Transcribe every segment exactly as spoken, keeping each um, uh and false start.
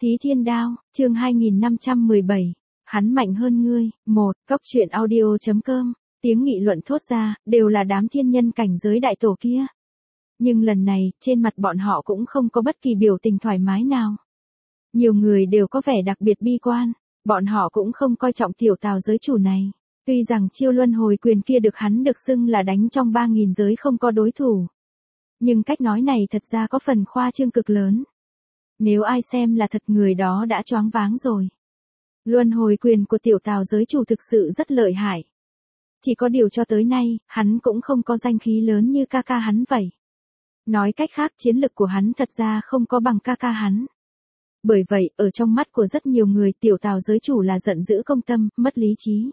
Thí Thiên Đao, chương hai nghìn năm trăm mười bảy. Hắn mạnh hơn ngươi. một. Cốc truyện audio chấm com. Tiếng nghị luận thốt ra, đều là đám thiên nhân cảnh giới đại tổ kia. Nhưng lần này, trên mặt bọn họ cũng không có bất kỳ biểu tình thoải mái nào. Nhiều người đều có vẻ đặc biệt bi quan, bọn họ cũng không coi trọng tiểu Tào giới chủ này. Tuy rằng chiêu luân hồi quyền kia được hắn được xưng là đánh trong ba nghìn giới không có đối thủ. Nhưng cách nói này thật ra có phần khoa trương cực lớn. Nếu ai xem là thật người đó đã choáng váng rồi. Luân hồi quyền của tiểu Tào giới chủ thực sự rất lợi hại. Chỉ có điều cho tới nay, hắn cũng không có danh khí lớn như ca ca hắn vậy. Nói cách khác chiến lực của hắn thật ra không có bằng ca ca hắn. Bởi vậy, ở trong mắt của rất nhiều người tiểu Tào giới chủ là giận dữ công tâm, mất lý trí.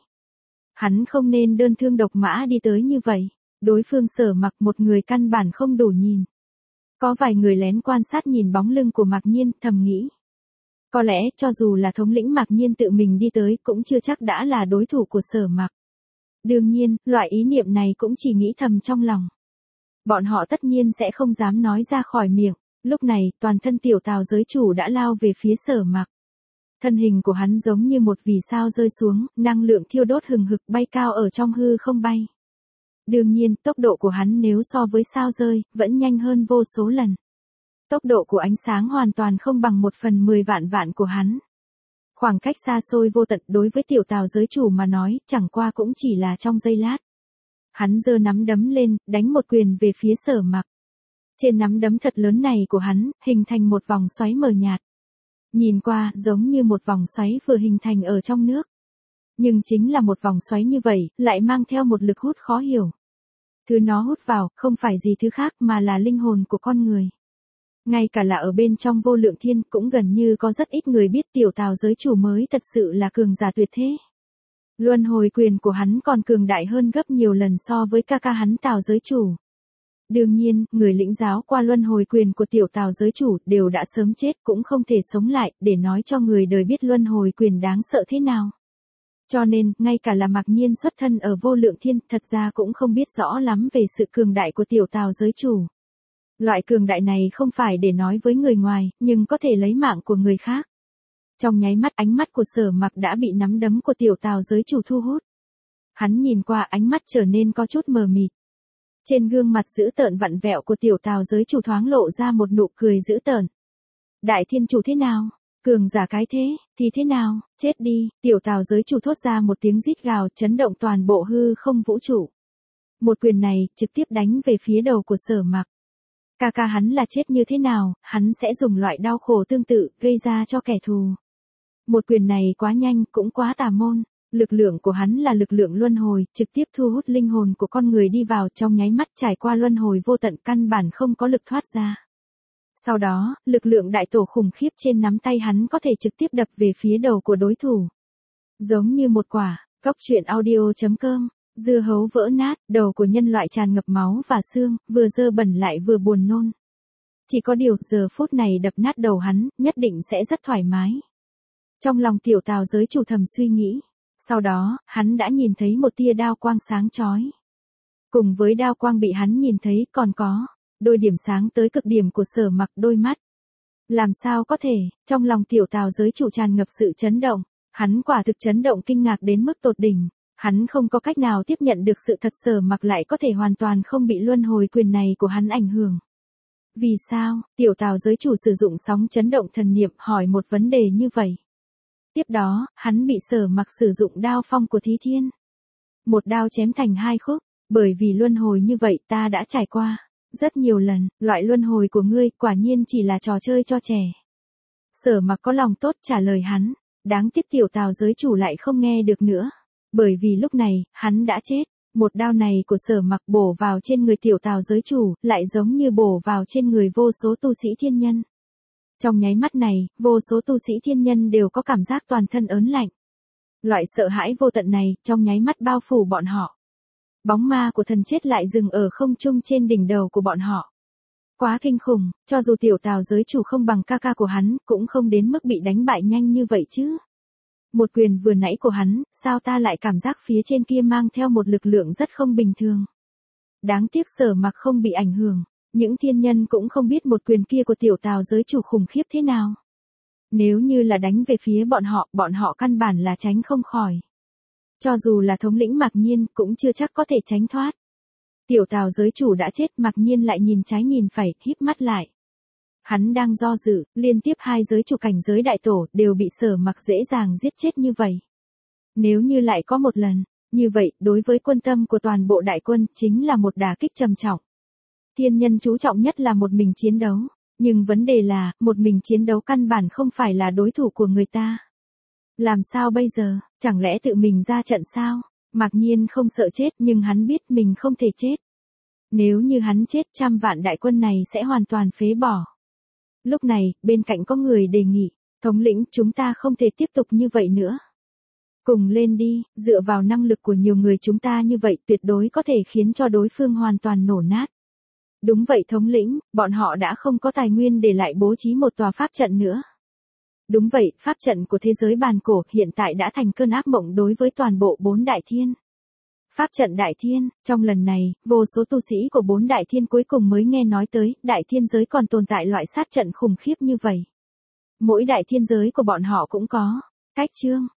Hắn không nên đơn thương độc mã đi tới như vậy. Đối phương Sở Mặc một người căn bản không đủ nhìn. Có vài người lén quan sát nhìn bóng lưng của Mạc Nhiên, thầm nghĩ. Có lẽ cho dù là thống lĩnh Mạc Nhiên tự mình đi tới cũng chưa chắc đã là đối thủ của Sở Mặc. Đương nhiên, loại ý niệm này cũng chỉ nghĩ thầm trong lòng. Bọn họ tất nhiên sẽ không dám nói ra khỏi miệng. Lúc này, toàn thân tiểu Tào giới chủ đã lao về phía Sở Mặc. Thân hình của hắn giống như một vì sao rơi xuống, năng lượng thiêu đốt hừng hực bay cao ở trong hư không bay. Đương nhiên, tốc độ của hắn nếu so với sao rơi, vẫn nhanh hơn vô số lần. Tốc độ của ánh sáng hoàn toàn không bằng một phần mười vạn vạn của hắn. Khoảng cách xa xôi vô tận đối với tiểu Tào giới chủ mà nói, chẳng qua cũng chỉ là trong giây lát. Hắn giơ nắm đấm lên, đánh một quyền về phía Sở Mặc. Trên nắm đấm thật lớn này của hắn, hình thành một vòng xoáy mờ nhạt. Nhìn qua, giống như một vòng xoáy vừa hình thành ở trong nước. Nhưng chính là một vòng xoáy như vậy, lại mang theo một lực hút khó hiểu. Thứ nó hút vào, không phải gì thứ khác mà là linh hồn của con người. Ngay cả là ở bên trong vô lượng thiên, cũng gần như có rất ít người biết tiểu Tào giới chủ mới thật sự là cường giả tuyệt thế. Luân hồi quyền của hắn còn cường đại hơn gấp nhiều lần so với ca ca hắn Tào giới chủ. Đương nhiên, người lĩnh giáo qua luân hồi quyền của tiểu Tào giới chủ đều đã sớm chết cũng không thể sống lại để nói cho người đời biết luân hồi quyền đáng sợ thế nào. Cho nên, ngay cả là Mạc Nhiên xuất thân ở vô lượng thiên thật ra cũng không biết rõ lắm về sự cường đại của tiểu Tào giới chủ. Loại cường đại này không phải để nói với người ngoài, nhưng có thể lấy mạng của người khác. Trong nháy mắt ánh mắt của Sở Mặc đã bị nắm đấm của tiểu Tào giới chủ thu hút. Hắn nhìn qua ánh mắt trở nên có chút mờ mịt. Trên gương mặt dữ tợn vặn vẹo của tiểu Tào giới chủ thoáng lộ ra một nụ cười dữ tợn. Đại thiên chủ thế nào? Cường giả cái thế, thì thế nào? Chết đi, tiểu Tào giới chủ thốt ra một tiếng rít gào chấn động toàn bộ hư không vũ trụ. Một quyền này, trực tiếp đánh về phía đầu của Sở Mặc. Ca ca hắn là chết như thế nào, hắn sẽ dùng loại đau khổ tương tự, gây ra cho kẻ thù. Một quyền này quá nhanh, cũng quá tà môn. Lực lượng của hắn là lực lượng luân hồi, trực tiếp thu hút linh hồn của con người đi vào trong nháy mắt trải qua luân hồi vô tận căn bản không có lực thoát ra. Sau đó, lực lượng đại tổ khủng khiếp trên nắm tay hắn có thể trực tiếp đập về phía đầu của đối thủ. Giống như một quả, cốc truyện audio chấm com, dưa hấu vỡ nát, đầu của nhân loại tràn ngập máu và xương, vừa dơ bẩn lại vừa buồn nôn. Chỉ có điều, giờ phút này đập nát đầu hắn, nhất định sẽ rất thoải mái. Trong lòng tiểu Tào giới chủ thầm suy nghĩ. Sau đó, hắn đã nhìn thấy một tia đao quang sáng chói. Cùng với đao quang bị hắn nhìn thấy còn có đôi điểm sáng tới cực điểm của Sở Mặc đôi mắt. Làm sao có thể, trong lòng tiểu Tào giới chủ tràn ngập sự chấn động, hắn quả thực chấn động kinh ngạc đến mức tột đỉnh, hắn không có cách nào tiếp nhận được sự thật Sở Mặc lại có thể hoàn toàn không bị luân hồi quyền này của hắn ảnh hưởng. Vì sao, tiểu Tào giới chủ sử dụng sóng chấn động thần niệm hỏi một vấn đề như vậy. Tiếp đó, hắn bị Sở Mặc sử dụng đao phong của Thí Thiên. Một đao chém thành hai khúc, bởi vì luân hồi như vậy ta đã trải qua rất nhiều lần, loại luân hồi của ngươi quả nhiên chỉ là trò chơi cho trẻ. Sở Mặc có lòng tốt trả lời hắn, đáng tiếc tiểu Tào giới chủ lại không nghe được nữa, bởi vì lúc này, hắn đã chết. Một đao này của Sở Mặc bổ vào trên người tiểu Tào giới chủ, lại giống như bổ vào trên người vô số tu sĩ thiên nhân. Trong nháy mắt này, vô số tu sĩ thiên nhân đều có cảm giác toàn thân ớn lạnh. Loại sợ hãi vô tận này, trong nháy mắt bao phủ bọn họ. Bóng ma của thần chết lại dừng ở không trung trên đỉnh đầu của bọn họ. Quá kinh khủng, cho dù tiểu Tào giới chủ không bằng ca ca của hắn, cũng không đến mức bị đánh bại nhanh như vậy chứ. Một quyền vừa nãy của hắn, sao ta lại cảm giác phía trên kia mang theo một lực lượng rất không bình thường. Đáng tiếc Sở Mặc không bị ảnh hưởng. Những thiên nhân cũng không biết một quyền kia của tiểu Tào giới chủ khủng khiếp thế nào. Nếu như là đánh về phía bọn họ, bọn họ căn bản là tránh không khỏi. Cho dù là thống lĩnh Mạc Nhiên cũng chưa chắc có thể tránh thoát. Tiểu Tào giới chủ đã chết, Mạc Nhiên lại nhìn trái nhìn phải, híp mắt lại. Hắn đang do dự, liên tiếp hai giới chủ cảnh giới đại tổ đều bị Sở Mặc dễ dàng giết chết như vậy. Nếu như lại có một lần, như vậy đối với quân tâm của toàn bộ đại quân chính là một đả kích trầm trọng. Thiên nhân chú trọng nhất là một mình chiến đấu, nhưng vấn đề là, một mình chiến đấu căn bản không phải là đối thủ của người ta. Làm sao bây giờ, chẳng lẽ tự mình ra trận sao? Mạc Nhiên không sợ chết nhưng hắn biết mình không thể chết. Nếu như hắn chết, trăm vạn đại quân này sẽ hoàn toàn phế bỏ. Lúc này, bên cạnh có người đề nghị, thống lĩnh, chúng ta không thể tiếp tục như vậy nữa. Cùng lên đi, dựa vào năng lực của nhiều người chúng ta như vậy tuyệt đối có thể khiến cho đối phương hoàn toàn nổ nát. Đúng vậy thống lĩnh, bọn họ đã không có tài nguyên để lại bố trí một tòa pháp trận nữa. Đúng vậy, pháp trận của thế giới bàn cổ hiện tại đã thành cơn ác mộng đối với toàn bộ bốn đại thiên. Pháp trận đại thiên, trong lần này, vô số tu sĩ của bốn đại thiên cuối cùng mới nghe nói tới, đại thiên giới còn tồn tại loại sát trận khủng khiếp như vậy. Mỗi đại thiên giới của bọn họ cũng có, cách chương.